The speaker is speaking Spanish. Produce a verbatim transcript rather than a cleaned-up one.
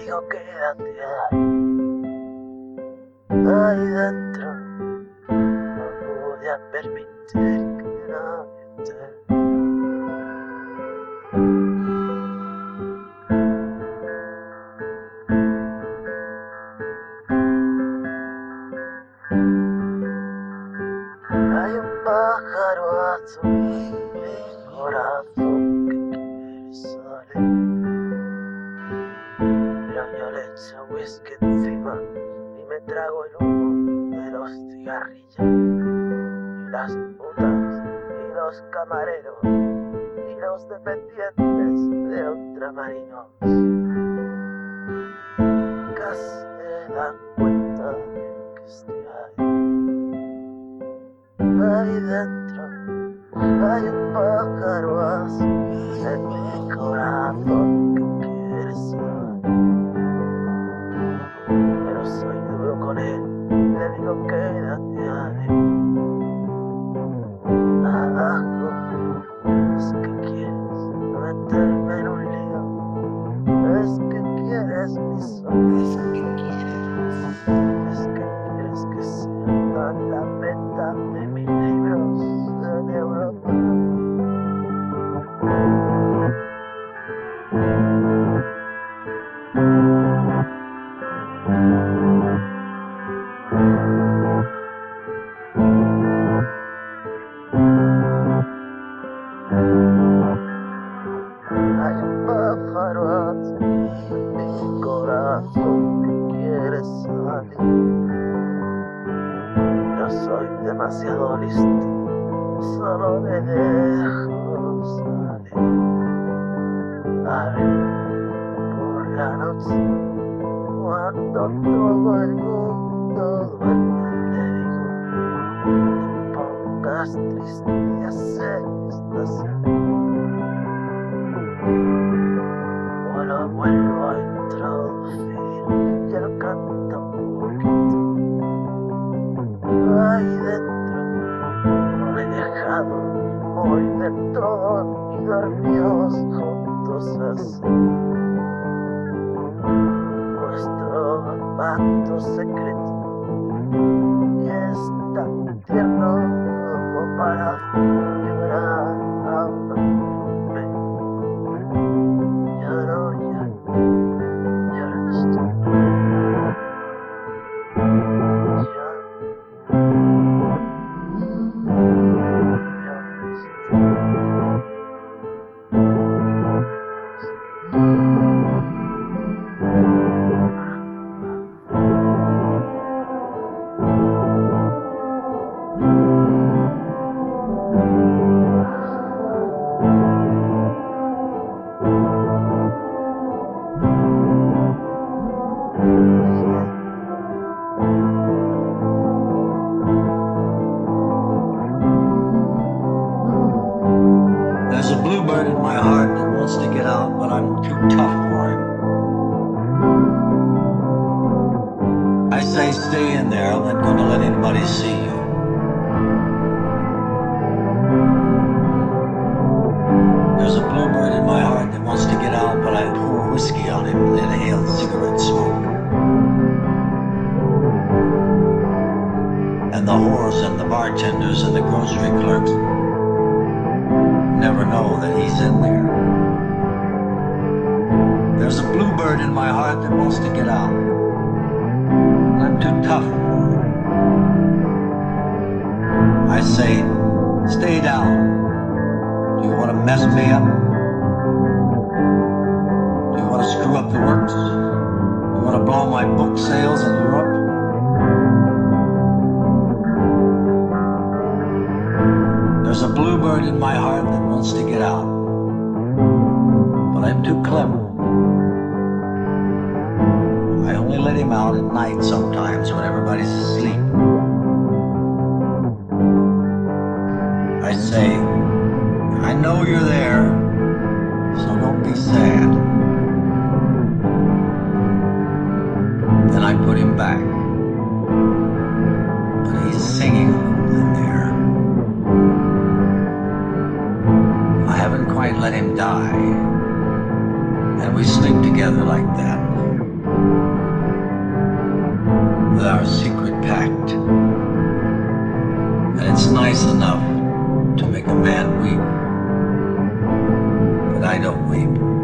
digo quédate ahí, ahí dentro. No voy a permitir que nadie te vea. Hay un pájaro azul en mi corazón que quiere salir, pero yo le echo whisky encima y me trago el humo de los cigarrillos y las putas y los camareros y los dependientes de ultramarinos. Nunca se dan cuenta de que estoy ahí. Ahí dentro hay un pájaro azul en mi corazón que quiere salir, pero soy duro con él, le digo quédate ahí, abajo. Es que quieres meterme en un lío, es que quieres mi sombra, es que quieres, es que quieres que sea la venta de mis libros de Europa. Hay un pájaro azul en mi corazón que quiere salir, pero soy demasiado listo, solo le dejo salir. A ver, por la noche, cuando todo el mundo duerme, le digo, te pongas triste, ya sé que estás aquí. O lo vuelvo a introducir y él canta un poquito. Ahí dentro no he dejado morir del todo y dormimos juntos así. Nuestro pacto secreto y es tan tierno como para llorar a dormirme. Lloro, lloro, lloro estoy. There's a bluebird in my heart that wants to get out, but I'm too tough for him. I say stay in there, I'm not going to let anybody see you. There's a bluebird in my heart that wants to get out, but I pour whiskey on him and inhale cigarette smoke. And the whores and the bartenders and the grocery clerks never know that he's in there. There's a bluebird in my heart that wants to get out. I'm too tough for him. I say, stay down. Do you want to mess me up? Do you want to screw up the works? Do you want to blow my book sales in Europe? There's a bluebird in my heart that wants to get out, but I'm too clever. I only let him out at night sometimes when everybody's asleep. I say, I know you're there, so don't be sad. Then I put him back, but he's singing in there. I haven't quite let him die, and we sleep together like that. our secret pact. And it's nice enough to make a man weep, but I don't weep.